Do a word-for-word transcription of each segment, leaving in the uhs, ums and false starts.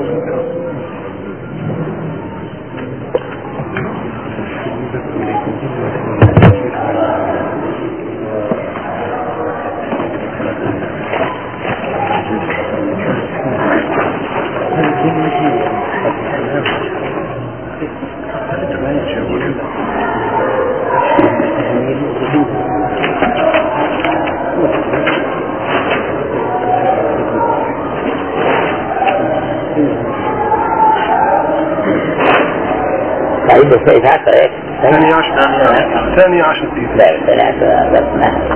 ثاني عشر ثاني عشر ثاني عشر لا ثاني عشر بس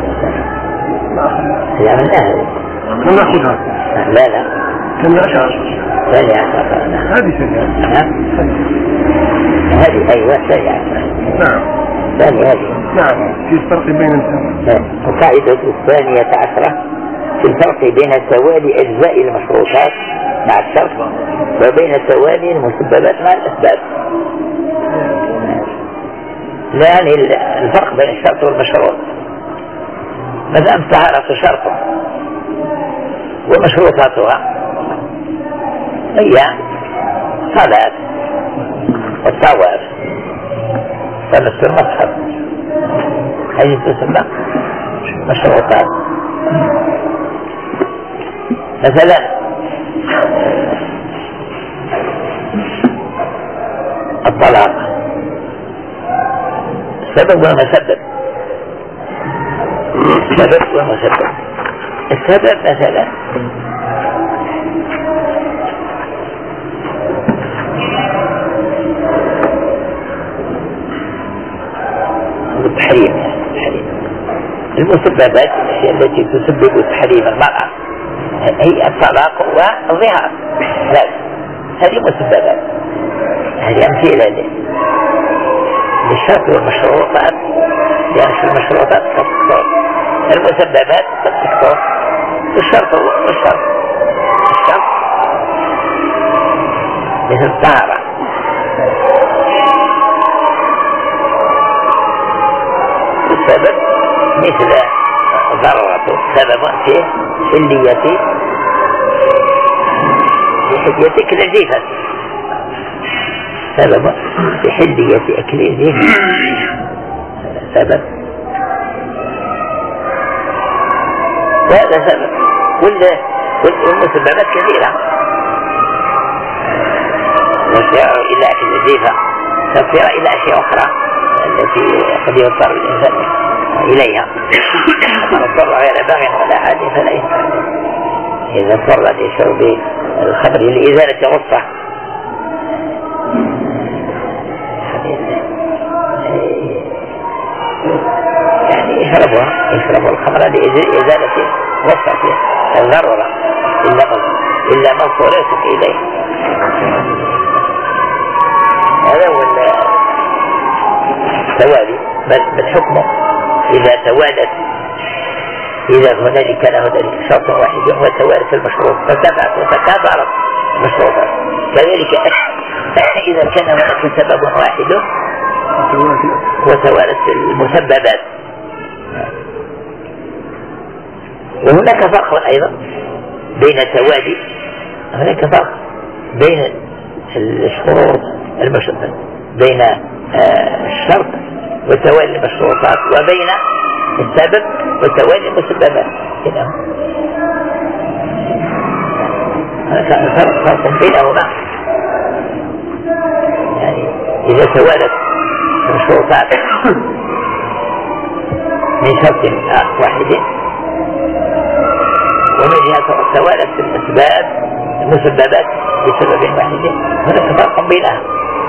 لا من أهل من نأخذها لا لا ثاني عشر ثاني عشر هذه ثاني عشر هذه أيوة ثاني عشر نعم ثاني هذه نعم في الفرق بين الثاني. القاعدة الثانية عشرة في الفرق بين توالي أجزاء المشروطات مع الشرط وبين توالي المسببات مع الأسباب. يعني الفرق بين الشرط والمشروط مثلا الطهارة شرط ومشروطاتها هي صلاة والطواف ومس المصحف، هذه تسمى مشروطات. مثلا الطلاق السبب والمسبب، السبب والمسبب. السبب مثلا التحريم، التحريم. المسببات الأشياء التي تسبب تحريم المرأة هي الطلاق والظهار، لا هذه مسببات، هذه أمثلة للشرط والمشروطات، لأن في المشروطات تكثر، المسببات تكثر. الشرط والشرط الشرط مثل الطهارة، السبب مثل ضرورة، سبب في حلية في حلية كالجيفة، سبب في حلية أكل الذهن، سبب وهذا سبب. والمسببات كثيرة، تسير إلى أكل الجيفة، تسير إلى أشياء أخرى التي قد يضطر الإنسان إليها. من اضطر غير باغ ولا عاد فلا إثم، إذا اضطر لشرب الخمر لإزالة غصة يعني يشربها، يشرب الخمر لإزالة غصة الضرورة إلا إلا ما اضطررت إليه. هذا هو التوالي. بل حكمه إذا توالت، إذا هنالك له ذلك شرط واحد وتوالت المشروط فتبعت وتكاثرت المشروطات، كذلك إذا كان هناك سبب واحد وتوالت المسببات. وهناك فرق أيضا بين التوالي، هناك فرق بين الشروط المشروطات، بين الشرط وتوالي المشروطات وبين السبب وتوالي المسببات. هذا فرق بينهما. يعني إذا توالت المشروطات من شرط واحد ومن جهة توالت الأسباب المسببات بسبب واحد، هناك فرق بينها.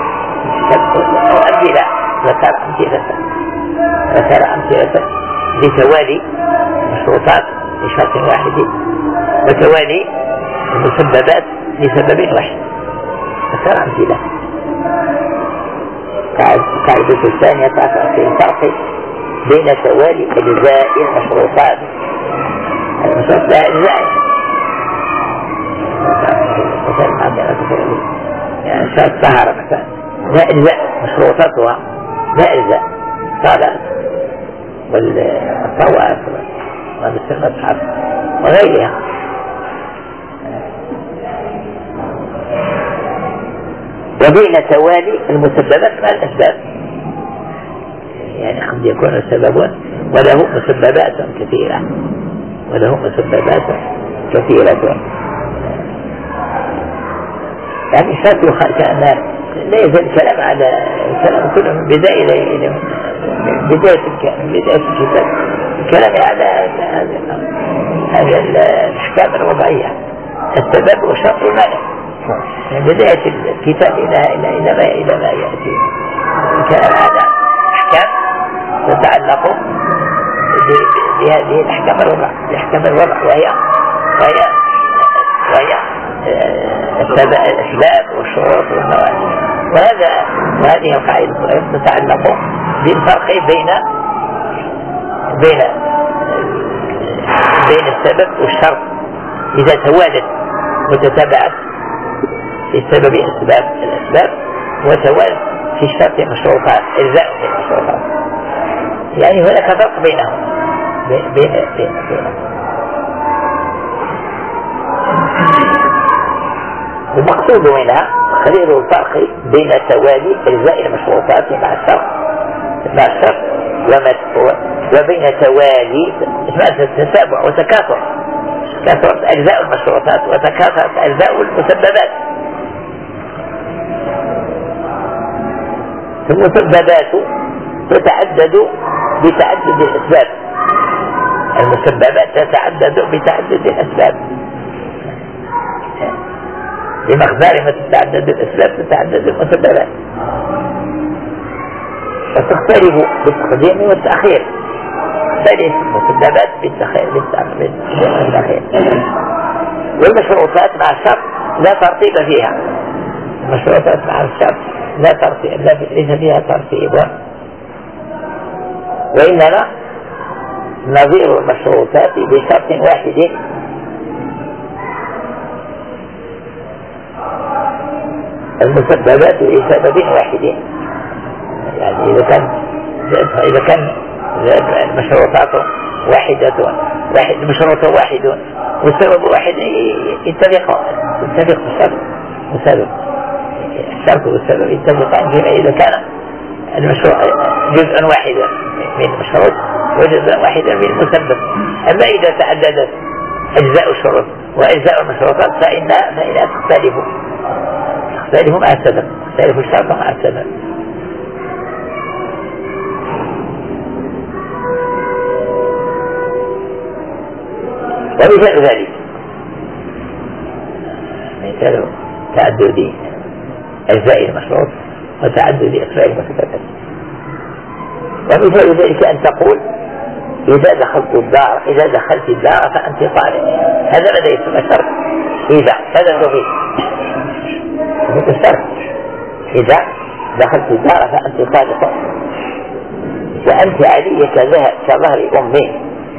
أمثلة ذكر أمثلة ذكر أمثلة لتوالي المشروطات لشرط واحد وتوالي المسببات لسبب واحد، ذكر أمثلة. القاعدة الثانية تعرف في الفرق بين توالي أجزاء المشروطات. المشروط لها أجزاء، مثلا عندنا يعني شرط طهارة مثلا لا أجزاء مشروطاتها، لا أجزاء صلاة والطواف ومس المصحف وغيرها. وبين توالي المسببات مع الأسباب، يعني قد يكون سبب وله مسببات كثيرة وله مسببات كثيرة يعني شرط كأن لا يزال الكلام على الكلام كله من بداية إلى بداية من بداية الكتاب الكلام على هذه الأحكام الوضعية السبب والشرط والمانع من بداية الكتاب إلى إلى إلى ما إلى ما يأتي الكلام على أحكام تتعلق بهذه الأحكام الوضع بأحكام الوضع وهي وهي وهي الأسباب والشروط والموانع. وهذا وهذه القاعدة تتعلق بالفرق بين بين بين السبب والشرط إذا توالت وتتابعت في السبب أسباب الأسباب وتوالت في الشرط مشروطات إجزاء في المشروطات، يعني هناك فرق بينهم بين بين بينهم. المقصود منها تقرير الفرق بين توالي أجزاء المشروطات مع الشرط مع الشرط وبين توالي التتابع وتكاثر كثرة أجزاء المشروطات وتكاثرت أجزاء المسببات. المسببات تتعدد بتعدد الأسباب، المسببات تتعدد بتعدد الأسباب بمقدار ما تتعدد الأسباب تتعدد المسببات وتختلف بالتقديم والتأخير، تختلف المسببات بالتقديم والتأخير. والمشروطات مع الشرط لا ترتيب فيها، المشروطات مع الشرط لا ترتيب ليس فيها ترتيب وإنما نظير المشروطات بشرط واحد المسببات لسبب واحد، يعني إذا كان إذا كان المشروطات واحدة واحد المشروط واحد والسبب واحد يتفق يتفق الشرط والسبب، الشرط والسبب يتفقان فيما إذا كان المشروع جزء واحد من المشروط وجزء واحد من المسبب. أما إذا تعددت أجزاء الشروط وأجزاء المشروطات فإنها فإنها تختلف تختلف مع السبب، تختلف الشرط مع السبب. ومثال ذلك مثال تعدد أجزاء المشروط وتعدد أسباب المسببات. ومثال ذلك أن تقول إذا دخلت الدار إذا دخلت الدار فأنت طالب، هذا ماذا يسمى شرط؟ إذا هذا الرغيب هذا الشرط، إذا دخلت الدار فأنت طالب وأنت علي كظهر أمي،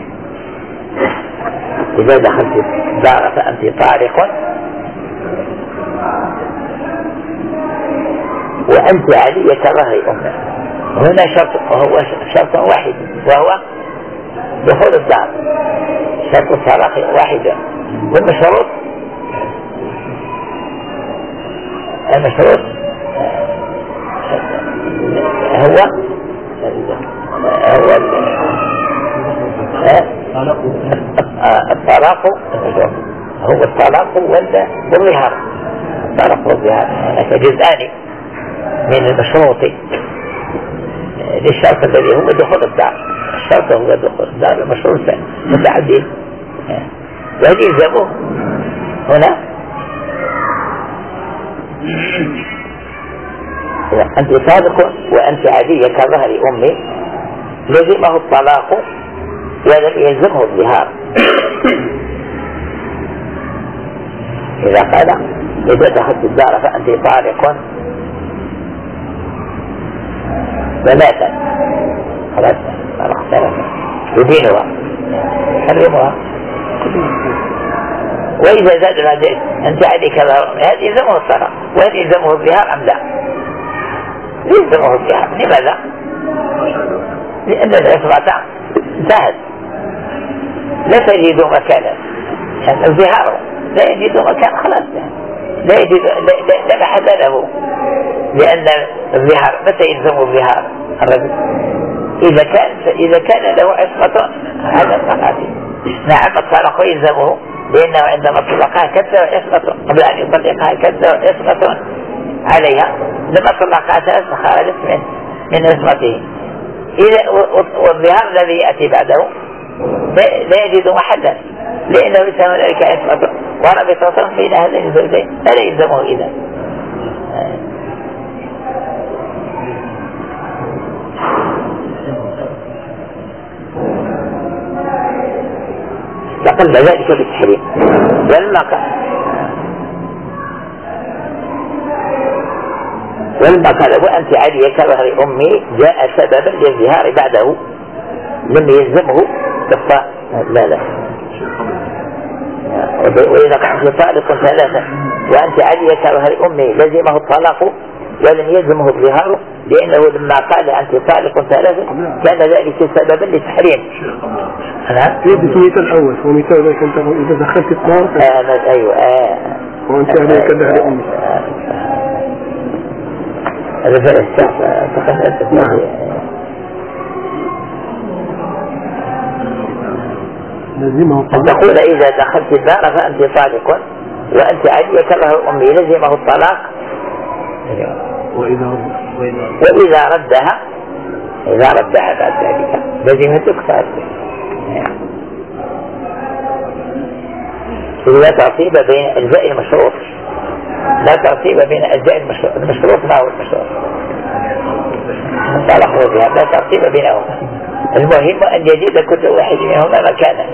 إذا دخلت الدار فأنت طارق وأنت علي كظهر أمي. هنا شرط وهو شرط واحد وهو دخول الدار، شرط الطلاق واحد. والمشروط المشروط هو هو الطلاق هو الطلاق والظهار، الطلاق والظهار هناك جزءان من المشروط للشرط الذي هو دخول الدار، الشرط هو دخول الدار، المشروط متعدد. وهل يلزمه هنا أنت صادق وأنت عادية كظهر أمي لزمه الطلاق ولم يلزمه الظهار. إذا قال إذا دخلت الدار فأنت طالق ثلاثة خلاص طلاق ثلاثة يدينها حرمها. وإذا زاد ذلك أنت عليك هذا يلزمه الطلاق وهل يلزمه الظهار أم لا؟ يلزمه الظهار. لماذا؟ لأن العصبة انتهت لا تجد مكانا، الظهار لا يجد مكان خلاص لا يجد لا محل له لأن الظهار متى يلزم الظهار الرجل؟ إذا كان إذا كان له عصمة على طلقته. نعم الطلاق يلزمه لأنه عندما طلقها كانت له عصمة قبل أن يطلقها كانت له عصمة عليها، لما طلقها ثلاث خرجت من من عصمته. إذا والظهار الذي يأتي بعده لا يجد محلا لأنه ليس هنالك عصمة ورابطة بين هذين الزوجين فلا يلزمه إذا. لقل ذلك بالتحريم ولما قال ولما قال وأنت علي كظهر أمي جاء سببا للظهار بعده لم يلزمه كفاء. لا لا وإذا كنت طالق ثلاثة وأنت علي كظهر أمي لزمه الطلاق ولم يلزمه الظهار لأنه لما قال أنت طالق ثلاثة كان ذلك سببا للتحريم. أنا يدي مثال الأول ومثال ذلك أنت إذا دخلت النار آه أيوة آه وأنت علي كظهر أمي هذا فرق تقدمت. نعم أن تقول إذا دخلت النار فأنت طالق وأنت علي كظهر أمي لزمه الطلاق وإذا وإذا ردها إذا ردها بعد ذلك لزمتك فأنت. لا ترتيب بين أجزاء المشروط لا ترتيب بين أجزاء المشروط. المشروط ما هو المشروط طلقوا بها لا ترتيب بينهما. المهم أن يجد كل واحد منهما مكانا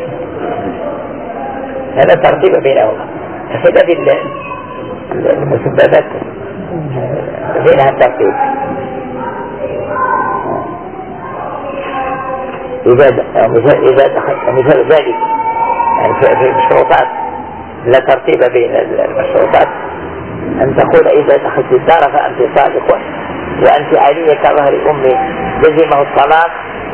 هذا ترتيب بينهما. خلاف المسببات بينها الترتيب. إذا إذا دخلت مثال ذلك يعني في المشروطات لا ترتيب بين المشروطات أن تقول إذا دخلت الدار فأنت صادق وأنت علي كظهر أمي لزمه الطلاق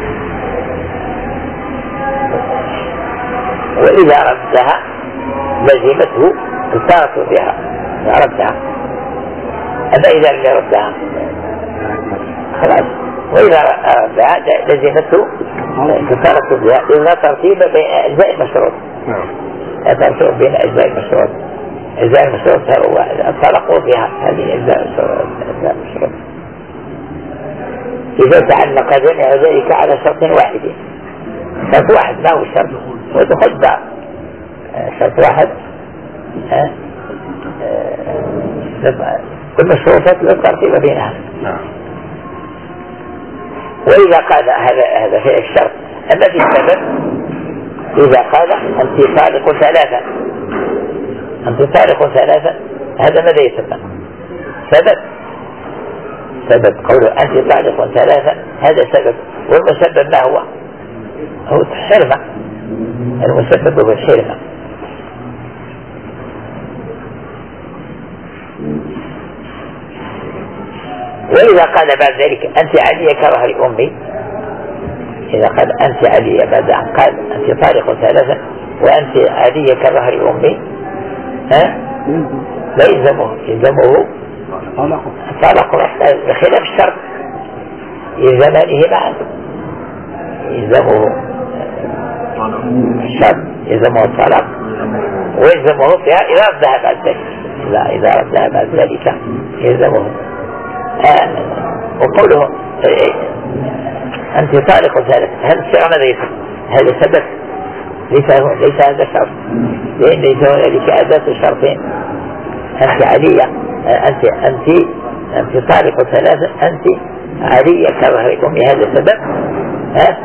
وإذا ردها لزمته الطلاق بها ردها. أما إذا لم يردها خلاص وإذا ردها لزمته الطلاق بها. إذا ترتيب بين أجزاء المشروط لا ترتيب بين أجزاء المشروط. أجزاء المشروط هو الطلاق بها هذه أجزاء المشروط. إذا تعلق جميع ذلك على شرط واحد شرط واحد ما هو الشرط ودخل دار شرط واحد كل الشروطات لا ترتيب بينها. وإذا قال هذا هذا في الشرط. أما في السبب إذا قال أنت طالق ثلاثة أنت طالق ثلاثة هذا ماذا يسمى سبب؟ سبب قوله أنت طالق ثلاثة هذا سبب. والمسبب ما هو؟ هو الحرمة. المسبب هو الحرمة. وإذا قال بعد ذلك أنت علي كظهر أمي إذا قال أنت علي بعد أن قال أنت طالق ثلاثة وأنت علي كظهر أمي ها لا يلزمه يلزمه طلاق بخلاف الشرط يلزمانه معا يلزمه الشرط يلزمه الطلاق ويلزمه فيها إذا ردها بعد ذلك. لا إذا ردها بعد ذلك يلزمه. آه. وقوله أنت طالق ثالث هل الشرع ماذا يفعل؟ هذا سبب ليس ليس هذا شرط لأن ليس هنالك أداة الشرطين. أنت علية أنت أنت أنت طالق ثلاثة أنت علية كظهر أمي هذا سبب. ها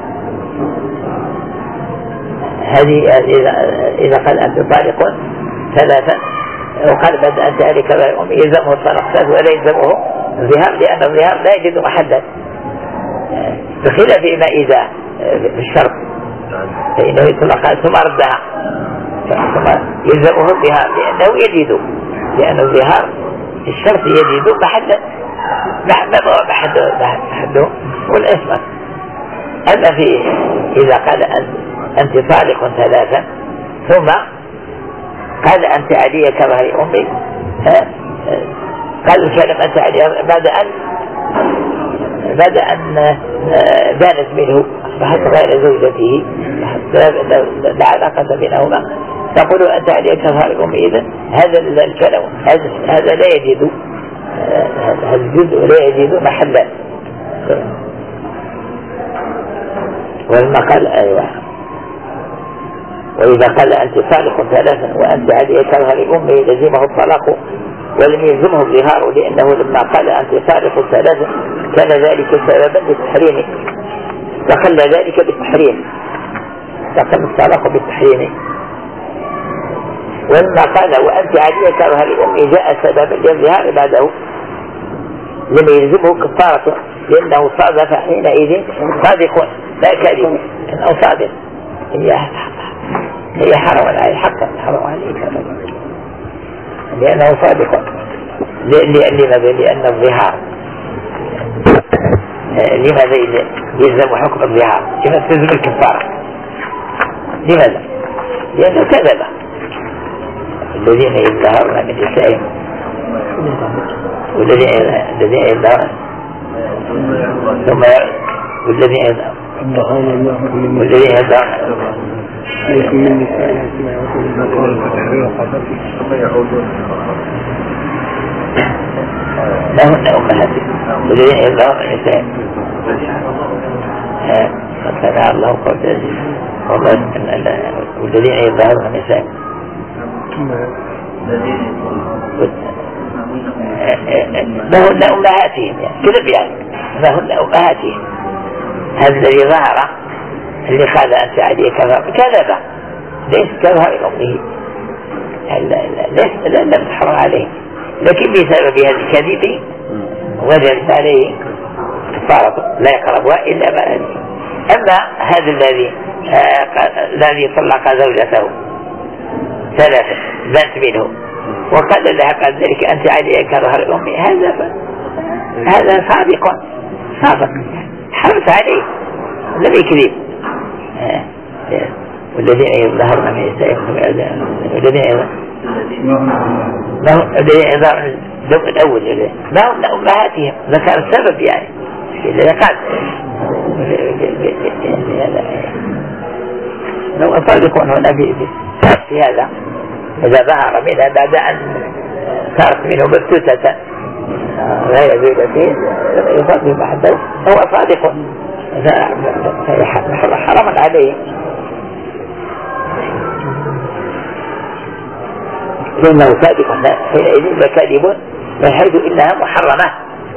هذه إذا إذا قال أنت طالق ثلاثة وقال بعد أنت علية كظهر أمي يلزمه الطلاق ثلاث ولا يلزمه الظهار لأن الظهار لا يجد محلا بخلاف ما إذا الشرط فإنه يطلق ثم ردها ثم يلزمه الظهار لأنه يجد لأن الظهار الشرط يجد محلا محله والإثم. أما في إذا قال أنت طالق ثلاثة ثم قال أنت علي كظهر أمي قال الكلام أنت عليها بعد أن بعد أن بانت منه أصبحت غير زوجته لا علاقة بينهما، تقول أنت عليها كظهر أمي. إذن هذا الكلام هذا لا يجد هذا الجزء لا يجد محلا. ولما قال أيوة وإذا قال أنت طالق ثلاثا وأنت عليها كظهر أمي لزمه الطلاق ولم يلزمه الظهار، لأنه لما قال أنت طالق ثلاثا كان ذلك سببا للتحريم، دخل ذلك بالتحريم، دخل الطلاق بالتحريم. ولما قال وأنت عليها كظهر أمي جاء سببا للظهار بعده، لم يلزمه كفارته، لأنه صادف حينئذ صادق لا كاذب، إنه صادق هي هي حرم عليه حقا، حرم عليه لأنه صادق. لماذا؟ لأن الظهار لماذا يلزم حكم الظهار؟ لماذا تلزم الكفارة؟ لماذا؟ لأنه كذب. الذين يظهرون من نسائهم والذين الذين يظهرون ثم والذين يظهرون والذين يظهرون من نسائهم لهن أمهاتهم والذين يظهرون من نسائهم قد سمع الله قول والذين يظهرون من نسائهم لهن أمهاتهم يعني كذب، يعني لهن أمهاتهم. هذا الذي ظهر اللي قال أنت عليه كذب ليس كظهر أمه، ليس لم تحرم عليه، لكن بسبب هذا الكذب وجدت عليه كفارة لا يقربها إلا ما أنت. أما هذا الذي الذي طلق زوجته ثلاثة بنت منه وقال لها قال ذلك أنت عليها كظهر أمي، هذا هذا صادق صادق حرمت عليه لم يكذب. والذين يظهرون من نسائهم والذين يظهرون الذوق الأول ما هم أمهاتهم، ذكر السبب يعني اللي قال لو أصادقون هنا في هذا إذا ظهر منها بعد أن صارت منه مبتوتة غير زوجته يصادق بعده هو صادق حرما عليه، لأنه صادق حينئذ لكاذب من حيث إنها محرمة.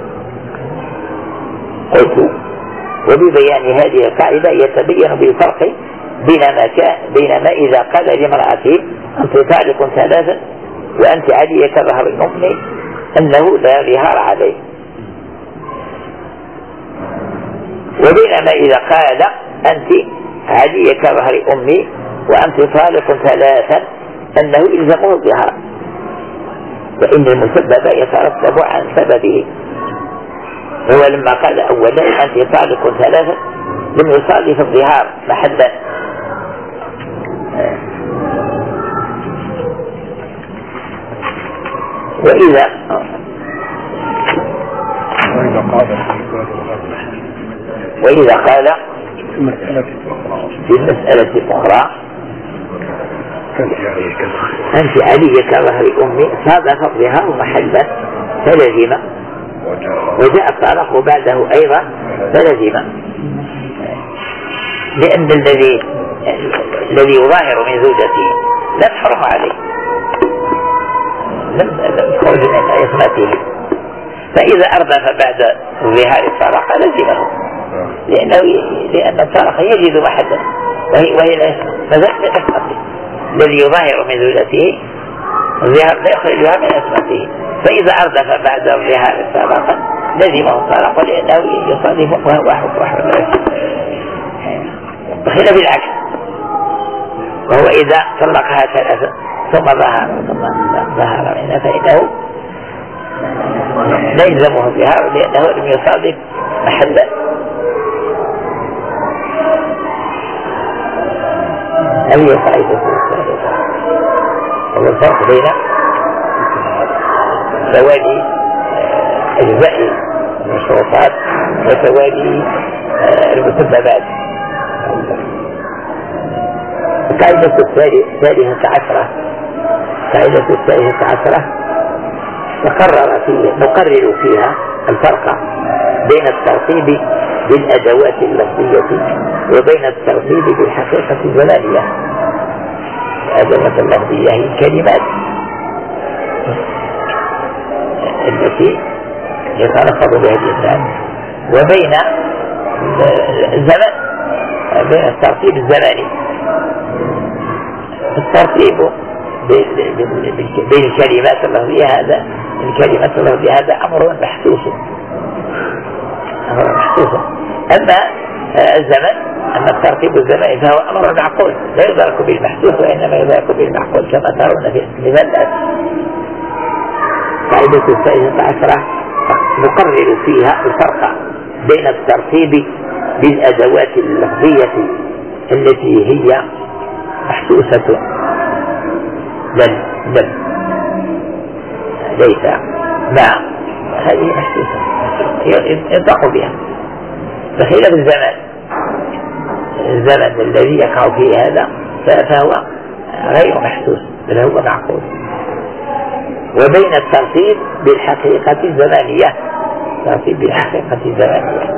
قلت وببيان هذه القاعدة يتبين بالفرق بينما كان بينما إذا قال لامرأته أنت طالق ثلاثا وأنت علي كظهر أمي أنه لا ظهار عليه، وبينما إذا قال أنت علي كظهر أمي وأنت طالق ثلاثا أنه إلزمه الظهار، فإن المسبب يترتب عن سببه. هو لما قال أولا أنت طالق ثلاثا لم يصادف الظهار محلا، وإذا وإذا قال في المسألة الأخرى أنت علي كظهر أمي صادف الظهار محلا فلزم، وجاء الطلاق بعده أيضا فلزم، لأن الذي الذي يظاهر من زوجته لا تحرم عليه، لم يخرج من عصمته، فإذا أردف بعد ظهار الطلاق لزمه، لأنه لأن الطلاق يجد محلا وهي وهي فذلك من عصمته. الذي يظاهر من زوجته الظهار لا يخرجها من عصمته، فإذا أردف بعد ظهار الطلاق لزمه الطلاق لأنه يصادف وهو حكم بخلاف العكس، وهو إذا طلقها ثلاثة ثم ظهر ثم ظهر منها فإنه لا يلزمه الظهار لأنه لم يصادف محلا. هذه قاعدة هو الفرق بين زواج أجزاء المشروطات وتوالي المسببات. القاعدة الثالثة عشرة القاعدة الثالثة عشرة تقرر فيها نقرر فيها الفرق بين الترتيب بالأدوات اللفظية وبين الترتيب بالحقيقة الزمانية. الأدوات اللفظية هي الكلمات التي يتلفظ بها الإنسان، وبين الزمن بين الترتيب الزماني. الترتيب بين الكلمات اللفظية هذا الكلمات اللفظية هذا أمر محسوس أمر محسوس أما الزمن أما الترتيب الزماني فهو أمر معقول لا يدرك بالمحسوس وإنما يدرك بالمعقول كما ترون في المثال. قاعدة الثالثة عشرة نقرر فيها الفرق بين الترتيب بالأدوات اللفظية التي هي محسوسة بل بل ليس مع هذه محسوسة ينطق بها، بخلاف الزمن الزمن الذي يقع فيه هذا فهو غير محسوس بل هو معقول. وبين الترتيب بالحقيقة الزمانية الترتيب بالحقيقة الزمانية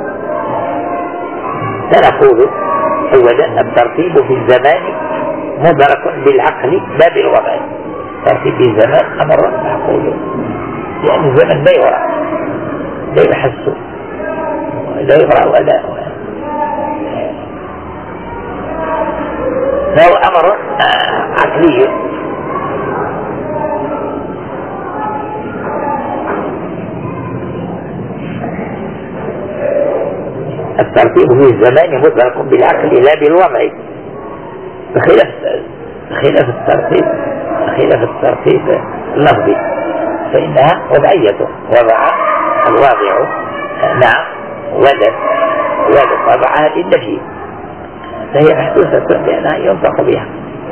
سنقول أولا الترتيب في الزمان مدرك بالعقل لا بالوضع. ترتيب الزمان أمر معقول لأن الزمن لا يرى لا يحس لا يرى ولا فهو أمر عقلي. الترتيب في الزمان مدرك بالعقل لا بالوضع بخلاف بخلاف الترتيب بخلاف الترتيب اللفظي فإنها وضعية. وضع الواضع نعم ولد ولد وضعها للنفي فهي محسوسة لأنها ينطق بها.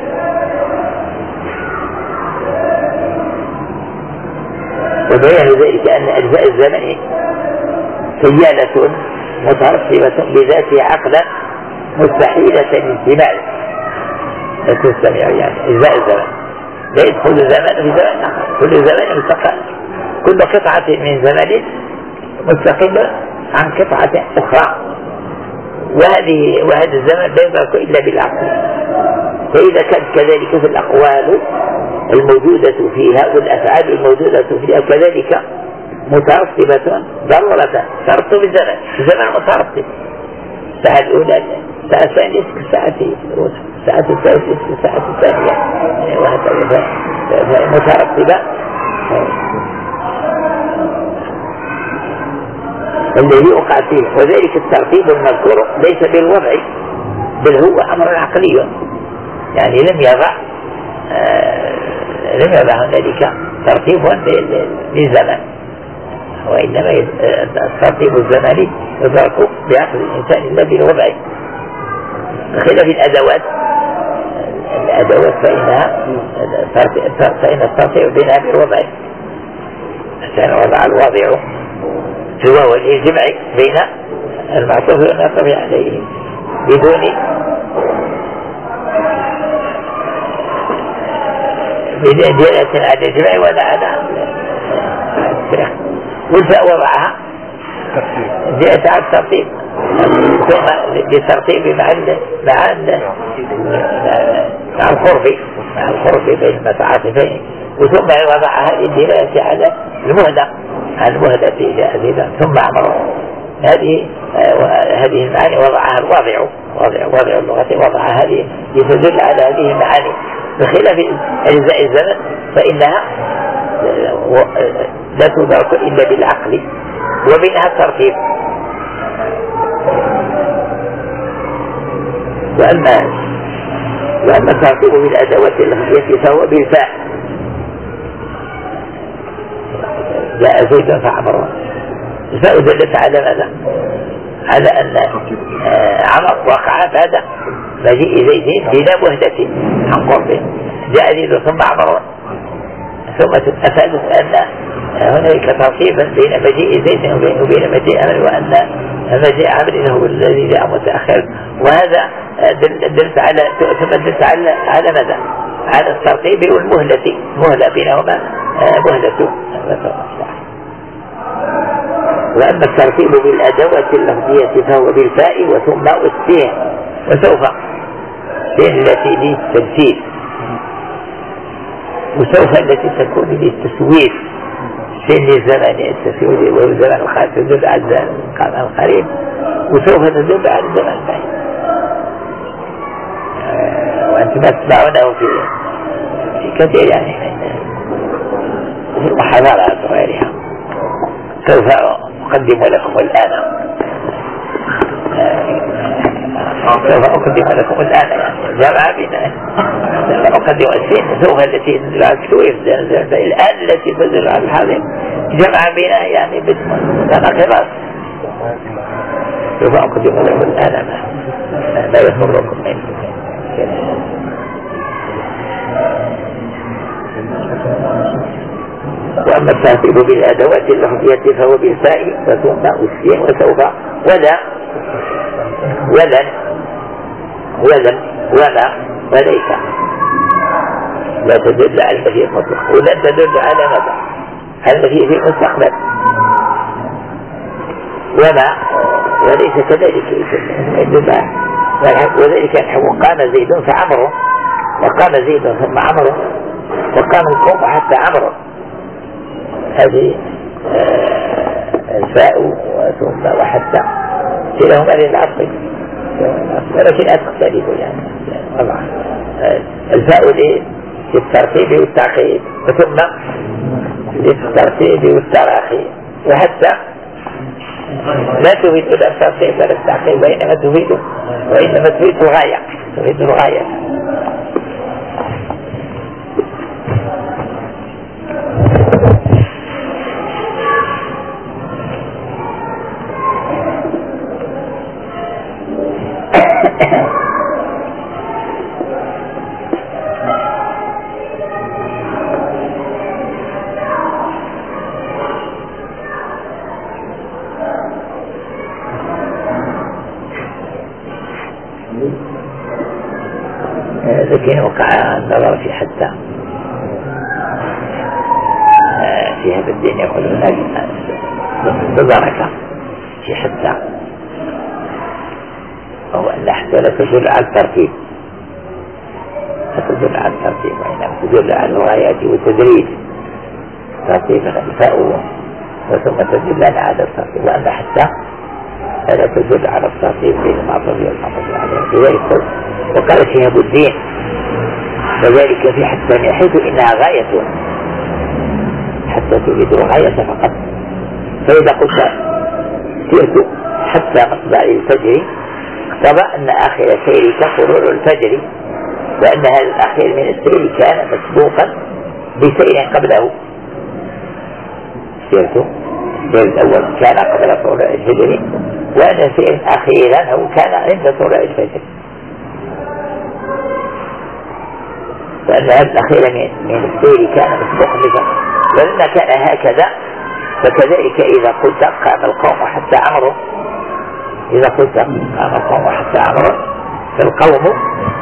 وبيان ذلك أن أجزاء الزمن سيالة مترتبة بذاتها عقلا مستحيلة الانتماء لا تستمع يعني أجزاء الزمن لا يدخل الزمان في زمن آخر. كل زمان مستقل كل قطعة من زمن مستقلة عن قطعة أخرى وهذه وهذا الزمن لا يدرك إلا بالعقل. فإذا كانت كذلك في الأقوال الموجودة فيها والأفعال الموجودة فيها كذلك مترتبة ضرورة ترتب الزمن الزمن مترتب الساعة الأولى الساعة الثانية الساعة الساعة الثالثة الساعة الثانية وهكذا مترتبة الذي وقع فيه. وذلك الترتيب المذكور ليس بالوضع بل هو أمر عقلي يعني لم يضع آه لم يضع هنالك ترتيب للزمن وإنما الترتيب الزمني يدرك بعقل الإنسان لا بالوضع. بخلاف الأدوات الأدوات فإنها فإن الترتيب بينها بالوضع كان وضع الواضع هو الإجماع بين المعطوف والمعطوف عليه بدون بدون دلالة على الإجماع ولا على الفرق. والفاء وضعها جاءت على الترتيب ثم للترتيب مع مع مع القرب مع القرب بين المتعاطفين وثم وضع هذه الدلالة على المهدى على المهدى إلى ثم أمر هذه هذه المعاني وضعها الواضع واضع واضع اللغة وضع هذه يتدل على هذه المعاني. بخلاف أجزاء الزمن فإنها لا تدرك إلا بالعقل وبينها الترتيب. وأما وأما الترتيب بالأدوات اللفظية فهو بالفاء جاء زيد فعمر. الفاء دلت على ماذا؟ على أن عمر وقع بعد مجيء زيد بلا مهدة عن قربه. جاء زيد ثم عمر ثم أفادوا أن هنالك ترتيبا بين مجيء زيد وبين مجيء عمرو، وأن مجيء عمرو هو الذي جاء متأخر، وهذا دلت على ثم دلت على على ماذا؟ على الترتيب والمهلة، مهلة بينهما مهلة. وأما الترتيب بالأدوات اللفظية فهو بالفاء وثم والسين وسوف، سين التي للتمثيل، وسوف التي تكون للتسويف، سين للزمن التسويف وهو الزمن الخارج تدل على الزمن القريب، وسوف تدل على الزمن البعيد. وأنتم تسمعونه في في كثير يعني في المحاضرات وغيرها. سوف أقدم لكم الآن سوف أقدم لكم الآن يعني جمع بنا أقدم السين سوف التي تدل على التسويف، الآن التي تدل على الحاضر جمع بنا يعني بالمتناقضات. سوف أقدم لكم الآن ما لا يضركم منه. وأما الترتيب بالأدوات اللفظية فهو بالفاء وثم والسين وسوف ولا ولن ولن ولا وليس، لا تدل على المجيء المطلق، ولن تدل على ماذا؟ على المجيء في المستقبل، ولا وليس كذلك يدل، وذلك أنه قام زيد فعمره، وقام زيد ثم عمره، وقام القوم حتى عمره. هذه الفاء وثم وحتى كلاهما للعصر، ولكن أتختلف يعني طبعا. الفاء للترتيب والتعقيد، وثم للترتيب والتراخي، وحتى لا تفيد الترتيب ولا التعقيد، وإنما تفيد وإنما تفيد الغاية، تفيد الغاية. لكن وقع النظر في حتى في هذا الدين يقول هناك ببركة في حتى، وهو أن حتى لا تدل على الترتيب، لا تدل على الترتيب وإنما تدل على الغايات والتدريج، ترتيب الفاء وثم تدل على الترتيب. وأما حتى لا تدل على الترتيب بين المعطوف والمعطوف عليه. لذلك وقال شهاب الدين وذلك في حتى من حيث إنها غاية، حتى تريد الغاية فقط. فإذا قلت سرت حتى مطلع الفجر اقتضى أن آخر سيرك طلوع الفجر، وأن هذا الأخير من السير كان مسبوقا بسير قبله. سرت السير الأول كان قبل طلوع الفجر، وأن السير أخيرا هو كان عند طلوع الفجر، فأن هذا الأخير من السير كان مسبوقا بسير. ولما كان هكذا فكذلك إذا قلت قام القوم حتى عمره، إذا قلت قام القوم حتى عمره فالقوم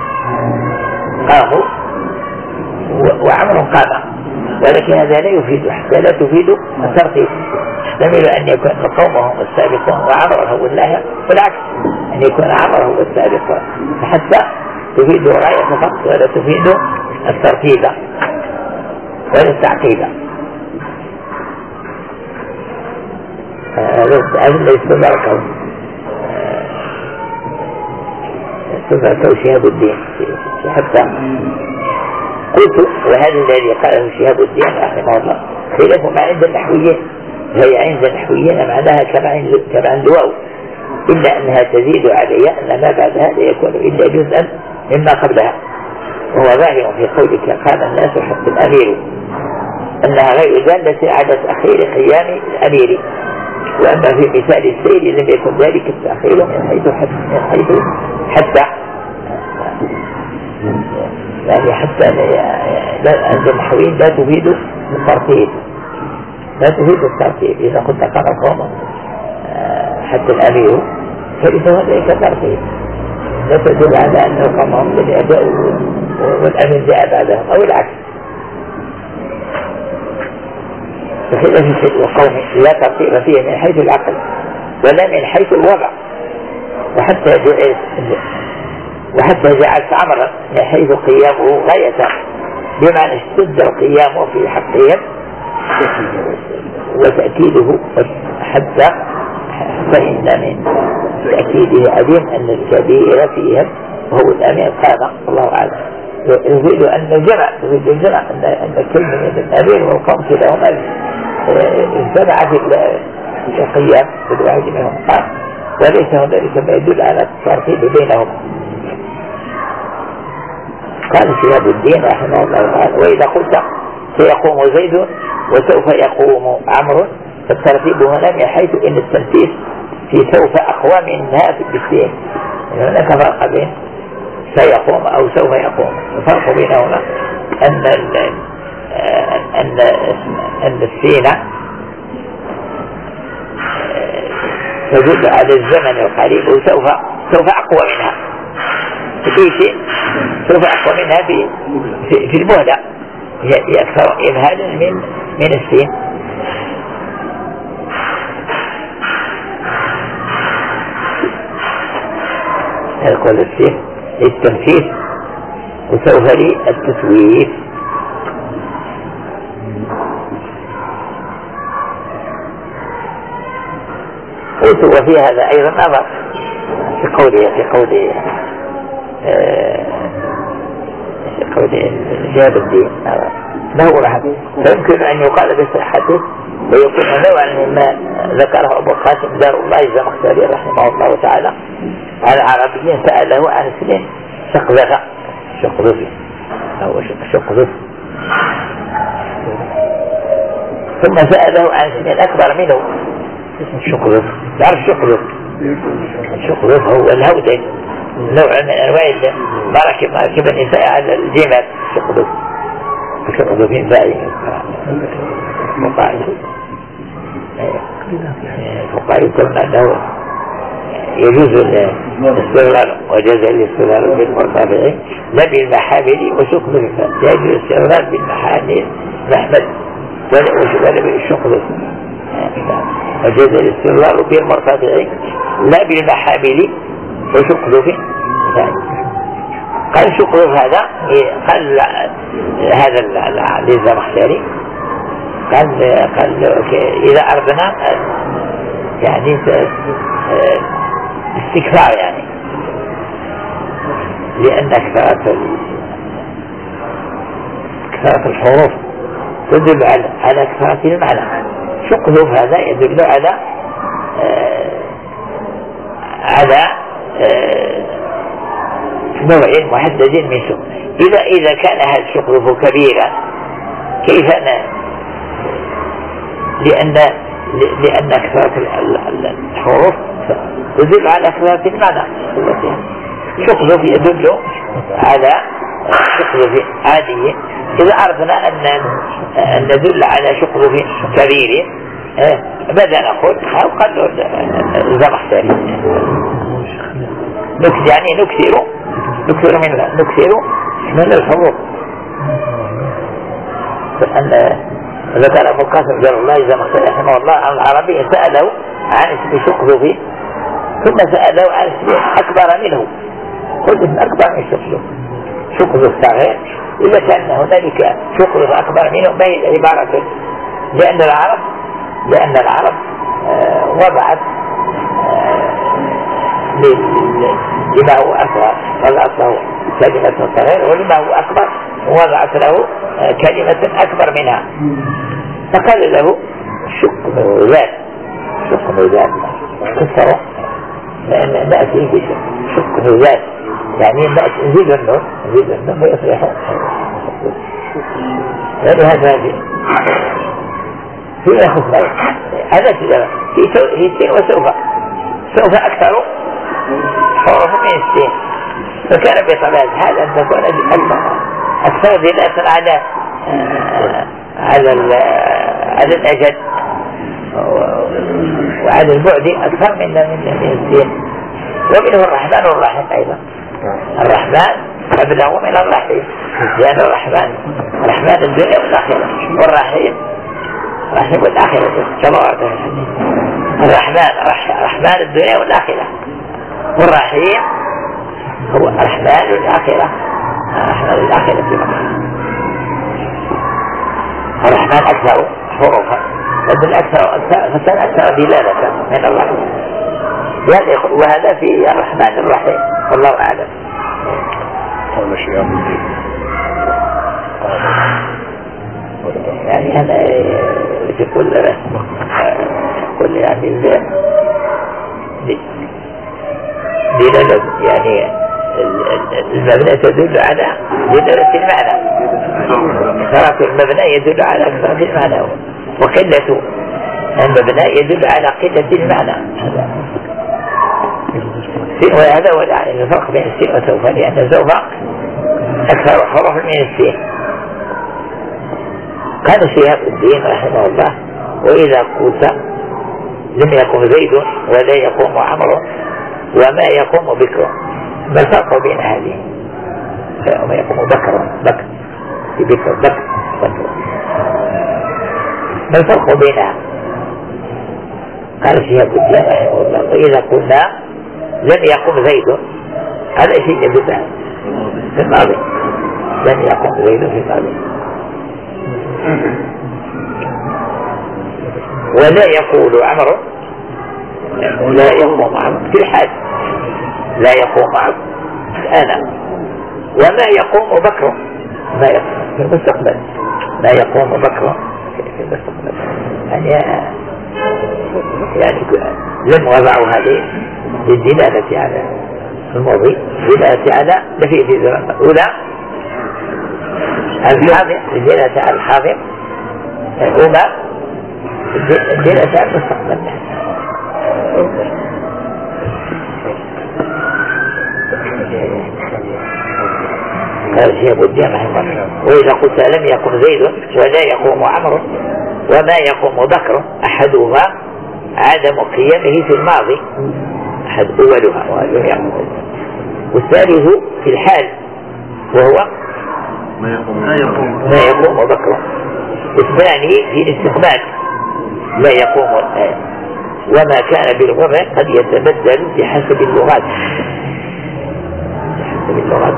قاموا وعمر قام، ولكن هذا لا يفيد، حتى لا تفيد الترتيب. يحتمل أن يكون القوم هم السابقون وعمر هو اللاحق، والعكس أن يكون عمر هو السابق، فحتى تفيد الغاية فقط ولا تفيد الترتيب ولا التعقيد. هذا ليس بركة تفعل شهاب الدين حتى قلت. وهذا الذي قاله شهاب الدين رحمه الله خلاف ما عند النحويين، هي عند النحويين معناها كما عند الواو، إلا أنها تزيد علي أن ما بعد هذا يكون إلا جزءا مما قبلها. وهو ظاهر في قولك قال الناس حتى الأمير أنها غير دالة على تأخير قيام الأمير، وأما في مثال السير لم يكن ذلك التأخير من حيث حتى, من حيث حتى يعني حتى عند النحويين لا تفيد الترتيب، لا تفيد الترتيب. إذا قلت قام قوم حتى الأمير فليس ذلك ترتيب، لا تدل على أنه قامهم بالأداء والأمير جاء بعدهم أو العكس. فخلاف الشيء وقوم لا ترتيب فيه من حيث العقل ولا من حيث الوضع، وحتى جعلت وحتى جعلت أمرا من حيث قيامه غاية، بمعنى اشتد القيام في حقهم وتأكيده حتى، فإن من تأكيده علم أن الكبير فيهم وهو الأمير قام الله أعلم. يريد أن الجمع يريد الجمع أن أن كل من الأمير والقوم كلاهما اجتمع في القيام كل واحد منهم قام، وليس هنالك ما يدل على الترتيب بينهم. قال شهاب الدين رحمه الله تعالى: وإذا قلت سيقوم زيد وسوف يقوم عمرو فالترتيب هنا من حيث ان التنفيذ في سوف اقوى منها في السين، يعني هناك فرق بين سيقوم او سوف يقوم. الفرق بينهما ان ان ان السين تدل على الزمن القريب وسوف سوف اقوى منها في شيء، سوف اقوى منها في في, في المهله، هي اكثر امهالا من من السين. يقول السين للتنفيذ وسوف لي التسويف. قلت وفي هذا ايضا نظر في قوله في قوله في قوله شهاب الدين له رحمه، فيمكن ان يقال بصحته ويكون نوعا مما ذكره ابو القاسم دار الله الزمخشري رحمه الله تعالى على عربي سأله عن اسم شقذف شقذف أو شقذف، ثم سأله عن اسم أكبر منه اسم شقذف. تعرف شقذف؟ شقذف هو الهودج، نوع من أنواع مركب مركب النساء على الجمال. شقذف شقذف فائدة فقائل فقائل يقولون أنه يجوز الاستغلال وجاز الاستغلال بالمرتفعين لا بالمحامل وشقذف، يجوز الاستغلال بالمحامل محمد ولا بالشقذف، وجاز الاستغلال بالمرتفعين لا بالمحامل وشقذف. قال شقذف هذا قال هذا للزمخشري قال قال إذا أردنا يعني استكثار، يعني لأن كثرة كثرة الحروف تدل على على كثرة المعنى. شقذف هذا يدل على آه على آه نوع محدد من شقذف. إذا إذا كان هذا الشقذف كبيرا كيف أنا لأن لأن كثرة الحروف تدل على كثرة المعنى. شقذف يدل على شقذف عادي. إذا أردنا أن أن ندل على شقذف كبير ماذا نقول؟ أو قال الزمخشري يعني نكثر نكثر من نكثر من الحروف. فأن ذكر أبو القاسم جل الله الزمخشري رحمه الله عن العربي سأله عن اسم شقذف ثم سأله عن اسم أكبر منه، قلت اسم أكبر من شقذف. شقذف صغير إذا كان هنالك شقذف أكبر منه ما هي عبارة، لأن العرب لأن العرب آه وضعت آه لما هو أصغر وضعت له كلمة صغيرة، ولما هو أكبر وضعت له آه كلمة أكبر منها، فقال له شقذف شقذف كسره لأن نأتي بشيء شقذف يعني نزيد النور نزيد النور ويصبح يعني هذا في خفاء هذا في السين وسوف سوف أكثر حروف من السين، فكان بطبيعة هذا أن تكون أكثر دلالة على على على الأجل وعلى البعد أكثر من من الدين. ومنه الرحمن والرحيم أيضا. الرحمن أبلغ من الرحيم، لأن الرحمن رحمن الدنيا والآخرة، والرحيم رحيم الآخرة كما ورد. الرحمن رحمن الدنيا والآخرة، والرحيم هو رحمن الآخرة، رحمن الآخرة في مكان. الرحمن أكثر حروفا، ومن أكثر فكان أكثر دلالة من الرحمن، وهذا في الرحمن الرحيم والله أعلم. قال شيئا من دين يعني هذا يقول يقول يعني دلالة يعني المبنى تدل على دلالة المعنى، ترك المبنى يدل على كثرة المعنى، وقلة المبنى يدل على قلة المعنى. وهذا هو الفرق بين السين وسوف، لأن سوف أكثر حروف من السين. قال شهاب الدين رحمه الله: وإذا قلت لم يقم زيد ولا يقوم عمرو وما يقوم بكر، ما الفرق بين هذه؟ وما يقوم بكر بكر في بكر بكر بكر، ما الفرق بينها؟ قال شهاب الدين رحمه الله: وإذا قلنا لم يقم زيد، هذا شيء يدل في الماضي، لم يقم زيد في الماضي. ولا يقول عمرو، لا يقوم عمرو في الحال، لا يقوم عمرو الآن. وما يقوم بكر، ما يقوم في المستقبل، ما يقوم بكر في المستقبل. يعني يعني لم وضعوا هذه للدلالة على الماضي، دلالة على نفي في الزمن الأولى الحاضر، الدلالة على الحاضر الأولى، الدلالة على المستقبل. قال شيخ الدين رحمه الله: وإذا قلت لم يكن زيد ولا يقوم عمرو وما يقوم بكر، أحدهما عدم قيامه في الماضي، أحد أولها، والثالث في الحال وهو ما يقوم ما يقوم بكر، والثاني في الاستقبال لا يقوم. وما كان بالوضع قد يتبدل بحسب اللغات، بحسب اللغات.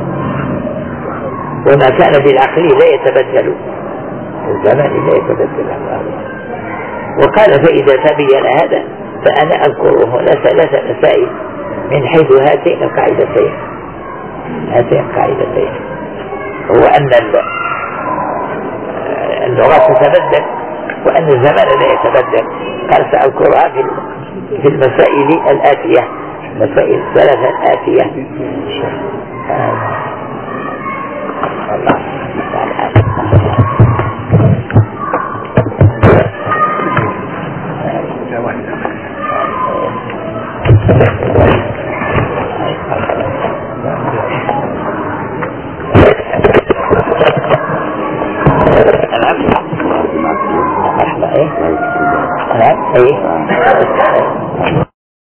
وما كان بالعقل لا يتبدل، الزمان لا يتبدل. وقال: فإذا تبين هذا فأنا أذكر هنا ثلاث مسائل من حيث هاتين القاعدتين. هاتين القاعدتين هو أن اللغات تتبدل وأن الزمان لا يتبدل. قال: سأذكرها في المسائل الآتية، مسائل ثلاثة الآتية. الله تعالى. نعم ايه